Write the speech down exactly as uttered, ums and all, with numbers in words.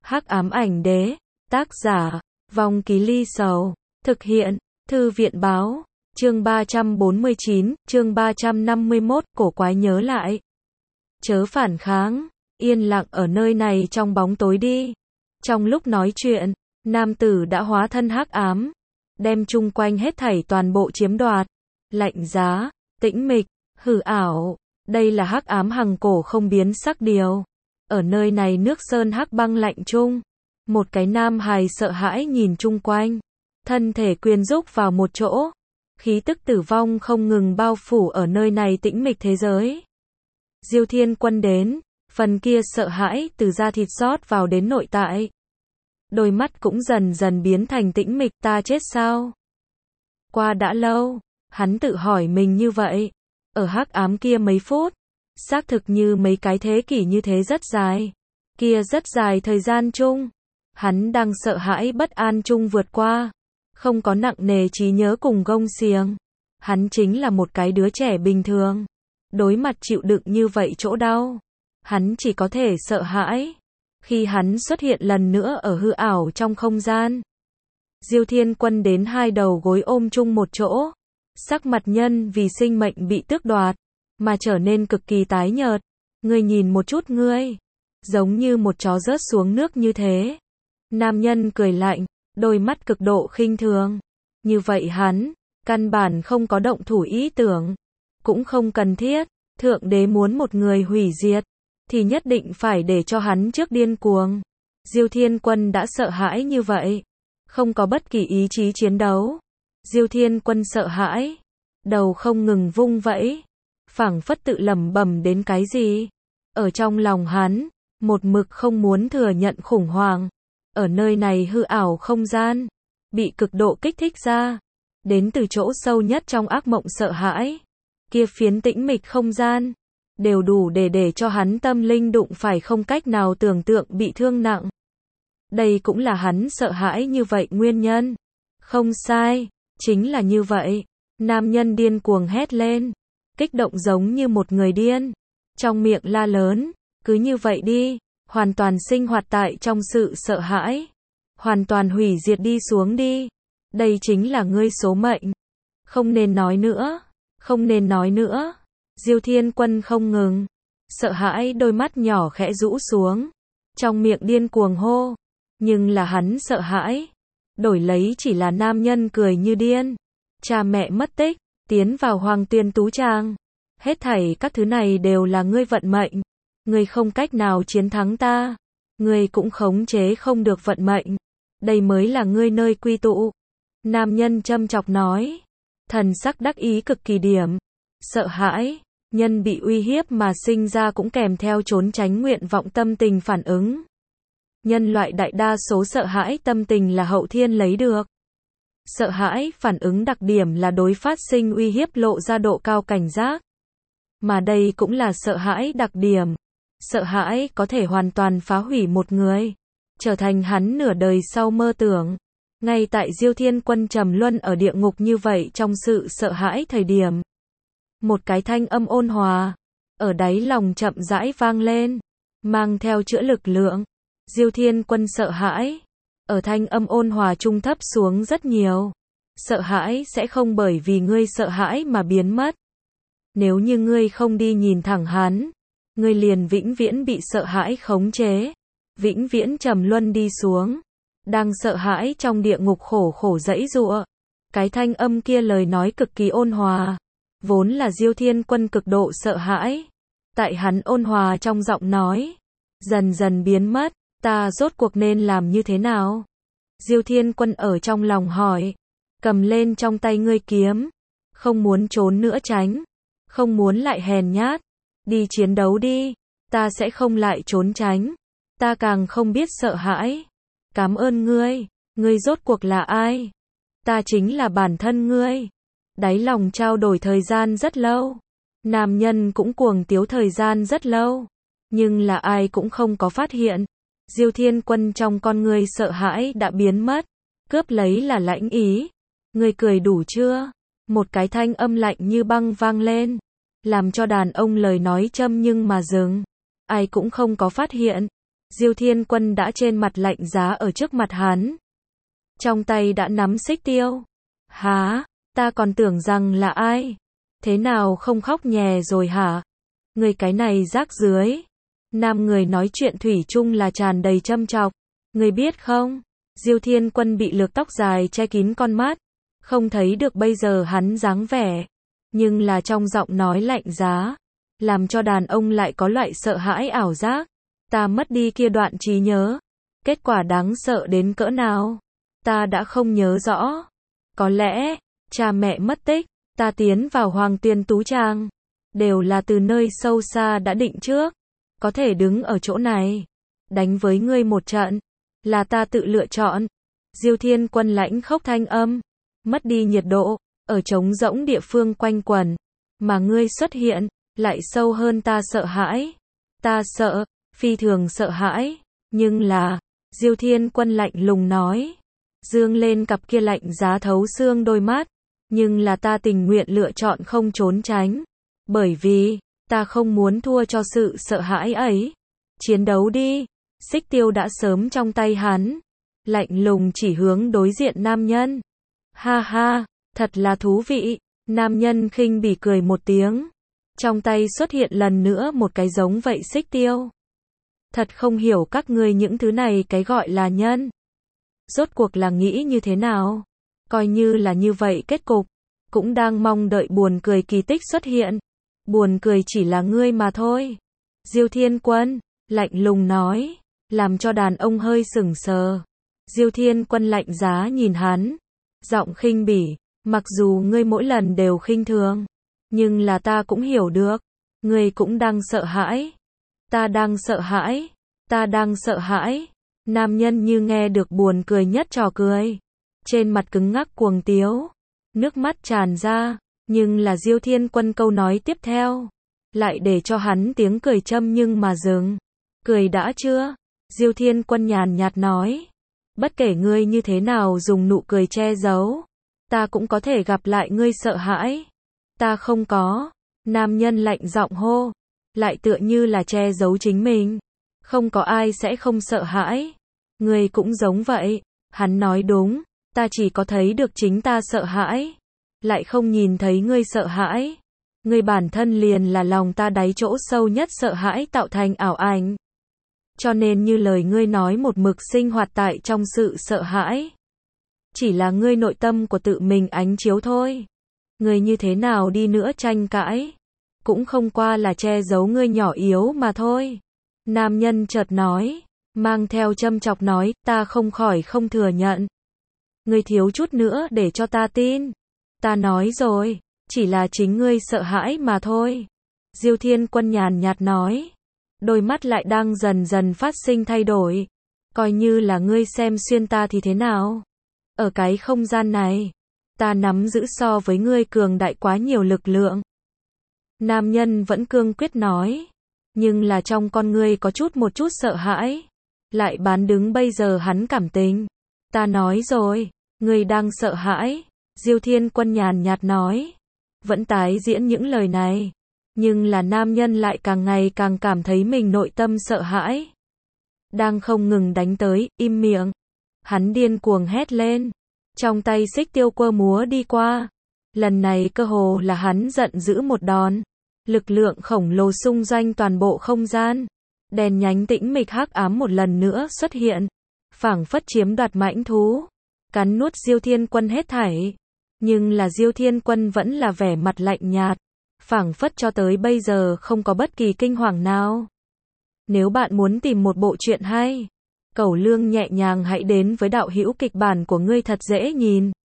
Hắc ám ảnh đế, tác giả, Vong Ký Ly Sầu, thực hiện, Thư viện báo, chương ba trăm bốn mươi chín, chương ba trăm năm mươi mốt, cổ quái nhớ lại. Chớ phản kháng, yên lặng ở nơi này trong bóng tối đi. Trong lúc nói chuyện, nam tử đã hóa thân hắc ám, đem chung quanh hết thảy toàn bộ chiếm đoạt. Lạnh giá, tĩnh mịch, hư ảo, đây là hắc ám hằng cổ không biến sắc điều. Ở nơi này nước sơn hắc băng lạnh chung, một cái nam hài sợ hãi nhìn chung quanh, thân thể quyến rúc vào một chỗ, khí tức tử vong không ngừng bao phủ ở nơi này tĩnh mịch thế giới. Diêu Thiên Quân đến, phần kia sợ hãi từ da thịt rót vào đến nội tại. Đôi mắt cũng dần dần biến thành tĩnh mịch, ta chết sao? Qua đã lâu, hắn tự hỏi mình như vậy, ở hắc ám kia mấy phút, xác thực như mấy cái thế kỷ như thế rất dài. Kia rất dài thời gian chung, hắn đang sợ hãi bất an chung vượt qua, không có nặng nề trí nhớ cùng gông xiềng. Hắn chính là một cái đứa trẻ bình thường, đối mặt chịu đựng như vậy chỗ đau, hắn chỉ có thể sợ hãi. Khi hắn xuất hiện lần nữa ở hư ảo trong không gian, Diêu Thiên Quân đến hai đầu gối ôm chung một chỗ, sắc mặt nhân vì sinh mệnh bị tước đoạt mà trở nên cực kỳ tái nhợt. Ngươi nhìn một chút ngươi, giống như một chó rớt xuống nước như thế. Nam nhân cười lạnh, đôi mắt cực độ khinh thường. Như vậy hắn, căn bản không có động thủ ý tưởng, cũng không cần thiết. Thượng đế muốn một người hủy diệt, thì nhất định phải để cho hắn trước điên cuồng. Diêu Thiên Quân đã sợ hãi như vậy, không có bất kỳ ý chí chiến đấu. Diêu Thiên Quân sợ hãi, đầu không ngừng vung vẫy, phảng phất tự lẩm bẩm đến cái gì. Ở trong lòng hắn, một mực không muốn thừa nhận khủng hoảng. Ở nơi này hư ảo không gian, bị cực độ kích thích ra, đến từ chỗ sâu nhất trong ác mộng sợ hãi. Kia phiến tĩnh mịch không gian, đều đủ để để cho hắn tâm linh đụng phải không cách nào tưởng tượng bị thương nặng. Đây cũng là hắn sợ hãi như vậy nguyên nhân. Không sai, chính là như vậy. Nam nhân điên cuồng hét lên, kích động giống như một người điên, trong miệng la lớn, cứ như vậy đi, hoàn toàn sinh hoạt tại trong sự sợ hãi, hoàn toàn hủy diệt đi xuống đi. Đây chính là ngươi số mệnh. Không nên nói nữa, không nên nói nữa. Diêu Thiên Quân không ngừng, sợ hãi đôi mắt nhỏ khẽ rũ xuống, trong miệng điên cuồng hô, nhưng là hắn sợ hãi, đổi lấy chỉ là nam nhân cười như điên. Cha mẹ mất tích, tiến vào Hoàng Tuyên Tú Tràng, hết thảy các thứ này đều là ngươi vận mệnh. Ngươi không cách nào chiến thắng ta, ngươi cũng khống chế không được vận mệnh. Đây mới là ngươi nơi quy tụ. Nam nhân châm chọc nói, thần sắc đắc ý cực kỳ điểm. Sợ hãi, nhân bị uy hiếp mà sinh ra cũng kèm theo trốn tránh nguyện vọng tâm tình phản ứng. Nhân loại đại đa số sợ hãi tâm tình là hậu thiên lấy được. Sợ hãi phản ứng đặc điểm là đối phát sinh uy hiếp lộ ra độ cao cảnh giác. Mà đây cũng là sợ hãi đặc điểm. Sợ hãi có thể hoàn toàn phá hủy một người, trở thành hắn nửa đời sau mơ tưởng. Ngay tại Diêu Thiên Quân trầm luân ở địa ngục như vậy trong sự sợ hãi thời điểm, một cái thanh âm ôn hòa ở đáy lòng chậm rãi vang lên, mang theo chữa lực lượng. Diêu Thiên Quân sợ hãi, ở thanh âm ôn hòa trung thấp xuống rất nhiều. Sợ hãi sẽ không bởi vì ngươi sợ hãi mà biến mất. Nếu như ngươi không đi nhìn thẳng hắn, ngươi liền vĩnh viễn bị sợ hãi khống chế, vĩnh viễn trầm luân đi xuống, đang sợ hãi trong địa ngục khổ khổ giãy giụa. Cái thanh âm kia lời nói cực kỳ ôn hòa, vốn là Diêu Thiên Quân cực độ sợ hãi, tại hắn ôn hòa trong giọng nói, dần dần biến mất. Ta rốt cuộc nên làm như thế nào? Diêu Thiên Quân ở trong lòng hỏi, cầm lên trong tay ngươi kiếm, không muốn trốn nữa tránh, không muốn lại hèn nhát, đi chiến đấu đi, ta sẽ không lại trốn tránh, ta càng không biết sợ hãi. Cảm ơn ngươi, ngươi rốt cuộc là ai? Ta chính là bản thân ngươi. Đáy lòng trao đổi thời gian rất lâu, nam nhân cũng cuồng tiếu thời gian rất lâu, nhưng là ai cũng không có phát hiện. Diêu Thiên Quân trong con ngươi sợ hãi đã biến mất, cướp lấy là lãnh ý. Ngươi cười đủ chưa? Một cái thanh âm lạnh như băng vang lên, làm cho đàn ông lời nói châm nhưng mà dừng. Ai cũng không có phát hiện. Diêu Thiên Quân đã trên mặt lạnh giá ở trước mặt hắn. Trong tay đã nắm xích tiêu. Hả, ta còn tưởng rằng là ai? Thế nào không khóc nhè rồi hả? Người cái này rác rưới. Nam người nói chuyện thủy chung là tràn đầy châm chọc. Người biết không? Diêu Thiên Quân bị lược tóc dài che kín con mắt. Không thấy được bây giờ hắn dáng vẻ. Nhưng là trong giọng nói lạnh giá. Làm cho đàn ông lại có loại sợ hãi ảo giác. Ta mất đi kia đoạn trí nhớ. Kết quả đáng sợ đến cỡ nào? Ta đã không nhớ rõ. Có lẽ, cha mẹ mất tích, ta tiến vào Hoàng Tiên Tú Trang. Đều là từ nơi sâu xa đã định trước. Có thể đứng ở chỗ này. Đánh với ngươi một trận. Là ta tự lựa chọn. Diêu Thiên Quân lãnh khốc thanh âm. Mất đi nhiệt độ. Ở trống rỗng địa phương quanh quẩn. Mà ngươi xuất hiện. Lại sâu hơn ta sợ hãi. Ta sợ. Phi thường sợ hãi. Nhưng là. Diêu Thiên Quân lạnh lùng nói. Dương lên cặp kia lạnh giá thấu xương đôi mắt. Nhưng là ta tình nguyện lựa chọn không trốn tránh. Bởi vì, ta không muốn thua cho sự sợ hãi ấy. Chiến đấu đi. Xích tiêu đã sớm trong tay hắn. Lạnh lùng chỉ hướng đối diện nam nhân. Ha ha, thật là thú vị. Nam nhân khinh bỉ cười một tiếng. Trong tay xuất hiện lần nữa một cái giống vậy xích tiêu. Thật không hiểu các ngươi những thứ này cái gọi là nhân. Rốt cuộc là nghĩ như thế nào? Coi như là như vậy kết cục. Cũng đang mong đợi buồn cười kỳ tích xuất hiện. Buồn cười chỉ là ngươi mà thôi. Diêu Thiên Quân, lạnh lùng nói. Làm cho đàn ông hơi sững sờ. Diêu Thiên Quân lạnh giá nhìn hắn. Giọng khinh bỉ. Mặc dù ngươi mỗi lần đều khinh thường. Nhưng là ta cũng hiểu được. Ngươi cũng đang sợ hãi. Ta đang sợ hãi. Ta đang sợ hãi. Nam nhân như nghe được buồn cười nhất trò cười. Trên mặt cứng ngắc cuồng tiếu. Nước mắt tràn ra. Nhưng là Diêu Thiên Quân câu nói tiếp theo. Lại để cho hắn tiếng cười châm nhưng mà dừng. Cười đã chưa? Diêu Thiên Quân nhàn nhạt nói. Bất kể ngươi như thế nào dùng nụ cười che giấu. Ta cũng có thể gặp lại ngươi sợ hãi. Ta không có. Nam nhân lạnh giọng hô. Lại tựa như là che giấu chính mình. Không có ai sẽ không sợ hãi. Ngươi cũng giống vậy. Hắn nói đúng. Ta chỉ có thấy được chính ta sợ hãi. Lại không nhìn thấy ngươi sợ hãi. Ngươi bản thân liền là lòng ta đáy chỗ sâu nhất sợ hãi tạo thành ảo ảnh. Cho nên như lời ngươi nói một mực sinh hoạt tại trong sự sợ hãi. Chỉ là ngươi nội tâm của tự mình ánh chiếu thôi. Ngươi như thế nào đi nữa tranh cãi. Cũng không qua là che giấu ngươi nhỏ yếu mà thôi. Nam nhân chợt nói. Mang theo châm chọc nói. Ta không khỏi không thừa nhận. Ngươi thiếu chút nữa để cho ta tin. Ta nói rồi. Chỉ là chính ngươi sợ hãi mà thôi. Diêu Thiên Quân nhàn nhạt nói. Đôi mắt lại đang dần dần phát sinh thay đổi. Coi như là ngươi xem xuyên ta thì thế nào? Ở cái không gian này, ta nắm giữ so với ngươi cường đại quá nhiều lực lượng. Nam nhân vẫn cương quyết nói. Nhưng là trong con ngươi có chút một chút sợ hãi. Lại bán đứng bây giờ hắn cảm tình. Ta nói rồi, ngươi đang sợ hãi. Diêu Thiên Quân nhàn nhạt nói. Vẫn tái diễn những lời này. Nhưng là nam nhân lại càng ngày càng cảm thấy mình nội tâm sợ hãi. Đang không ngừng đánh tới, im miệng. Hắn điên cuồng hét lên. Trong tay xích tiêu quơ múa đi qua. Lần này cơ hồ là hắn giận dữ một đòn. Lực lượng khổng lồ xung doanh toàn bộ không gian. Đèn nhánh tĩnh mịch hắc ám một lần nữa xuất hiện. Phảng phất chiếm đoạt mãnh thú. Cắn nuốt Diêu Thiên Quân hết thảy. Nhưng là Diêu Thiên Quân vẫn là vẻ mặt lạnh nhạt. Phảng phất cho tới bây giờ không có bất kỳ kinh hoàng nào. Nếu bạn muốn tìm một bộ truyện hay, Cẩu Lương nhẹ nhàng hãy đến với đạo hữu kịch bản của ngươi thật dễ nhìn.